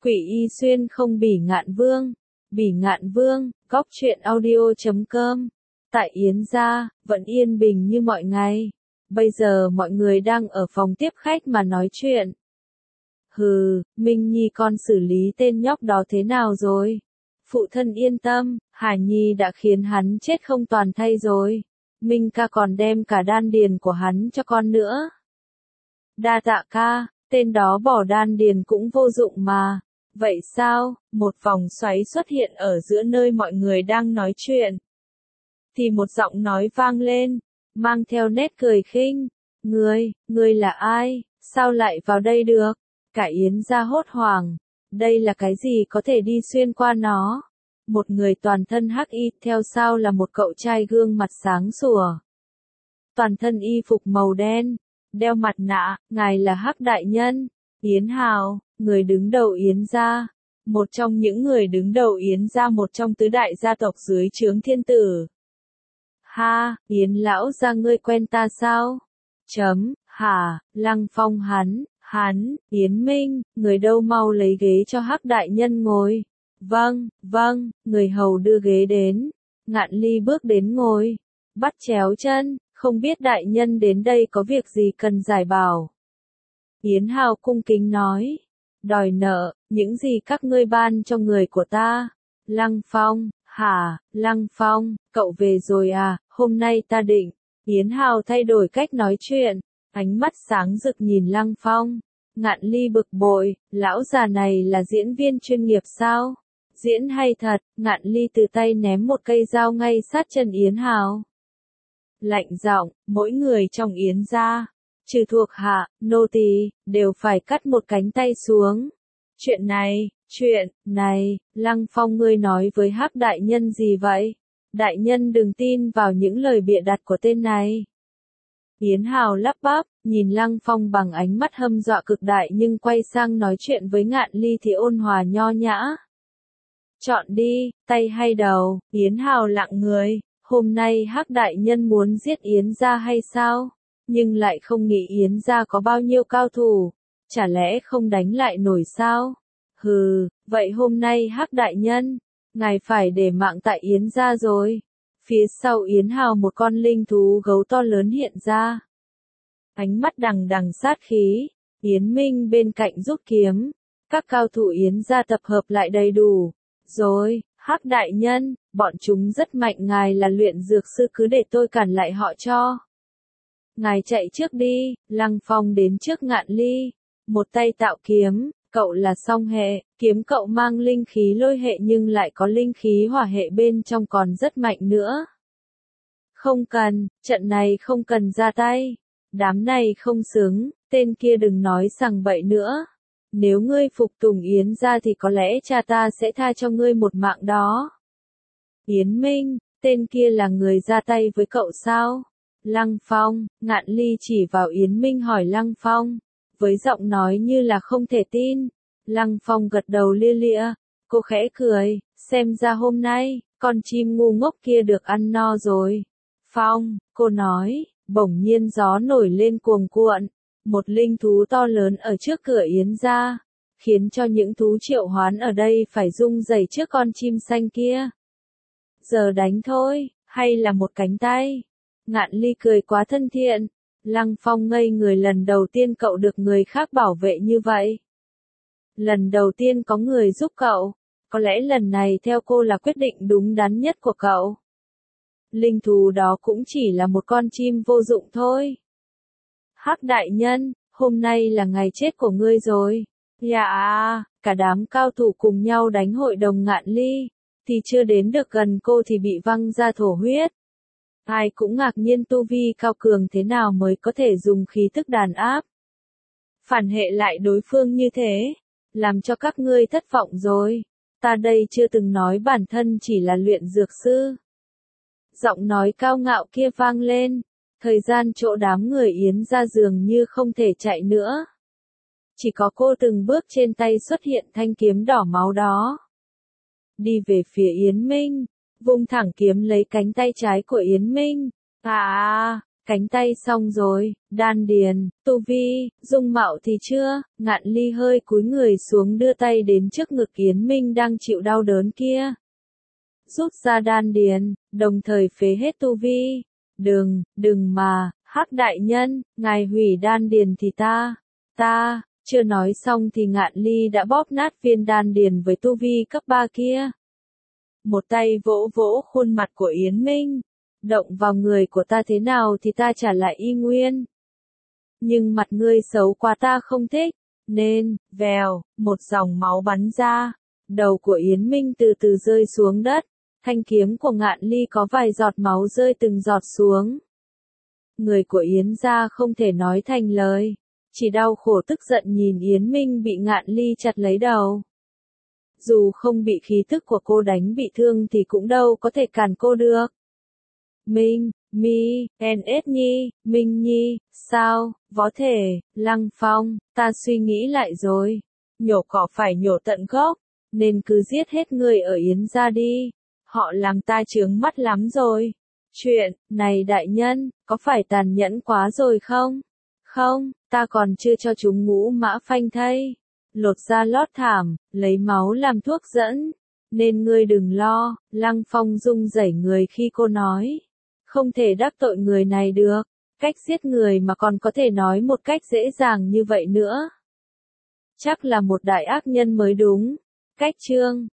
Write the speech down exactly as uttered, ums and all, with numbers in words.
Quỷ y xuyên không bỉ ngạn vương. Bỉ ngạn vương, góc truyện audio chấm com. Tại Yến gia, vẫn yên bình như mọi ngày. Bây giờ mọi người đang ở phòng tiếp khách mà nói chuyện. Hừ, Minh Nhi con xử lý tên nhóc đó thế nào rồi? Phụ thân yên tâm, Hải Nhi đã khiến hắn chết không toàn thây rồi. Minh ca còn đem cả đan điền của hắn cho con nữa. Đa tạ ca, tên đó bỏ đan điền cũng vô dụng mà. Vậy sao? Một vòng xoáy xuất hiện ở giữa nơi mọi người đang nói chuyện. Thì một giọng nói vang lên, mang theo nét cười khinh. Ngươi, ngươi là ai? Sao lại vào đây được? Cả Yến gia hốt hoảng. Đây là cái gì có thể đi xuyên qua nó? Một người toàn thân hắc y, theo sau là một cậu trai gương mặt sáng sủa. Toàn thân y phục màu đen, đeo mặt nạ, ngài là Hắc đại nhân. Yến Hào, người đứng đầu Yến gia. Một trong những người đứng đầu Yến gia, một trong tứ đại gia tộc dưới trướng thiên tử. Ha, Yến lão gia ngươi quen ta sao? Chấm, hả, Lăng Phong hắn, hắn, Yến Minh, người đâu mau lấy ghế cho Hắc đại nhân ngồi. Vâng, vâng, người hầu đưa ghế đến. Ngạn Ly bước đến ngồi, bắt chéo chân, không biết đại nhân đến đây có việc gì cần giải bảo. Yến Hào cung kính nói, đòi nợ, những gì các ngươi ban cho người của ta. Lăng Phong, hả, Lăng Phong, cậu về rồi à, hôm nay ta định. Yến Hào thay đổi cách nói chuyện, ánh mắt sáng rực nhìn Lăng Phong. Ngạn Ly bực bội, lão già này là diễn viên chuyên nghiệp sao? Diễn hay thật? Ngạn Ly từ tay ném một cây dao ngay sát chân Yến Hào. Lạnh giọng, mỗi người trong Yến gia, trừ thuộc hạ, nô tỳ, đều phải cắt một cánh tay xuống. Chuyện này, chuyện này, Lăng Phong ngươi nói với Hắc đại nhân gì vậy? Đại nhân đừng tin vào những lời bịa đặt của tên này. Yến Hào lắp bắp, nhìn Lăng Phong bằng ánh mắt hâm dọa cực đại, nhưng quay sang nói chuyện với Ngạn Ly thì ôn hòa nho nhã. Chọn đi, tay hay đầu? Yến Hào lặng người. Hôm nay Hắc đại nhân muốn giết Yến gia hay sao? Nhưng lại không nghĩ Yến gia có bao nhiêu cao thủ. Chả lẽ không đánh lại nổi sao? Hừ, vậy hôm nay Hắc đại nhân, ngài phải để mạng tại Yến gia rồi. Phía sau Yến Hào một con linh thú gấu to lớn hiện ra. Ánh mắt đằng đằng sát khí. Yến Minh bên cạnh rút kiếm. Các cao thủ Yến gia tập hợp lại đầy đủ. Rồi, Hắc đại nhân, bọn chúng rất mạnh, ngài là luyện dược sư, cứ để tôi cản lại họ cho. Ngài chạy trước đi. Lăng Phong đến trước Ngạn Ly. Một tay tạo kiếm, cậu là song hệ, kiếm cậu mang linh khí lôi hệ nhưng lại có linh khí hỏa hệ bên trong còn rất mạnh nữa. Không cần, trận này không cần ra tay. Đám này không xứng, tên kia đừng nói sằng bậy nữa. Nếu ngươi phục tùng Yến gia thì có lẽ cha ta sẽ tha cho ngươi một mạng đó. Yến Minh, tên kia là người ra tay với cậu sao? Lăng Phong, Ngạn Ly chỉ vào Yến Minh hỏi Lăng Phong, với giọng nói như là không thể tin. Lăng Phong gật đầu lia lịa, cô khẽ cười, xem ra hôm nay, con chim ngu ngốc kia được ăn no rồi. Phong, cô nói, bỗng nhiên gió nổi lên cuồng cuộn. Một linh thú to lớn ở trước cửa Yến gia, khiến cho những thú triệu hoán ở đây phải rung rẩy trước con chim xanh kia. Giờ đánh thôi, hay là một cánh tay? Ngạn Ly cười quá thân thiện. Lăng Phong ngây người, lần đầu tiên cậu được người khác bảo vệ như vậy. Lần đầu tiên có người giúp cậu. Có lẽ lần này theo cô là quyết định đúng đắn nhất của cậu. Linh thú đó cũng chỉ là một con chim vô dụng thôi. Hắc đại nhân, hôm nay là ngày chết của ngươi rồi. Dạ, cả đám cao thủ cùng nhau đánh hội đồng Ngạn Ly, thì chưa đến được gần cô thì bị văng ra thổ huyết. Ai cũng ngạc nhiên tu vi cao cường thế nào mới có thể dùng khí tức đàn áp. Phản hệ lại đối phương như thế, làm cho các ngươi thất vọng rồi. Ta đây chưa từng nói bản thân chỉ là luyện dược sư. Giọng nói cao ngạo kia vang lên. Thời gian chỗ đám người Yến gia dường như không thể chạy nữa. Chỉ có cô từng bước trên tay xuất hiện thanh kiếm đỏ máu đó. Đi về phía Yến Minh, vung thẳng kiếm lấy cánh tay trái của Yến Minh. À, cánh tay xong rồi, đan điền, tu vi, dung mạo thì chưa, Ngạn Ly hơi cúi người xuống đưa tay đến trước ngực Yến Minh đang chịu đau đớn kia. Rút ra đan điền, đồng thời phế hết tu vi. Đừng, đừng mà, Hắc đại nhân, ngài hủy đan điền thì ta, ta, chưa nói xong thì Ngạn Ly đã bóp nát viên đan điền với tu vi cấp ba kia. Một tay vỗ vỗ khuôn mặt của Yến Minh. Động vào người của ta thế nào thì ta trả lại y nguyên. Nhưng mặt ngươi xấu quá ta không thích, nên, vèo, một dòng máu bắn ra. Đầu của Yến Minh từ từ rơi xuống đất. Thanh kiếm của Ngạn Ly có vài giọt máu rơi từng giọt xuống. Người của Yến gia không thể nói thành lời. Chỉ đau khổ tức giận nhìn Yến Minh bị Ngạn Ly chặt lấy đầu. Dù không bị khí tức của cô đánh bị thương thì cũng đâu có thể cản cô được. Minh, Mi, en ét Nhi, Minh Nhi, sao, võ thể, Lăng Phong, ta suy nghĩ lại rồi. Nhổ cỏ phải nhổ tận gốc, nên cứ giết hết người ở Yến gia đi. Họ làm ta chướng mắt lắm rồi. Chuyện, này đại nhân, có phải tàn nhẫn quá rồi không? Không, ta còn chưa cho chúng ngũ mã phanh thây. Lột ra lót thảm, lấy máu làm thuốc dẫn. Nên ngươi đừng lo, Lăng Phong rung rẩy người khi cô nói. Không thể đắc tội người này được. Cách giết người mà còn có thể nói một cách dễ dàng như vậy nữa. Chắc là một đại ác nhân mới đúng. Cách chương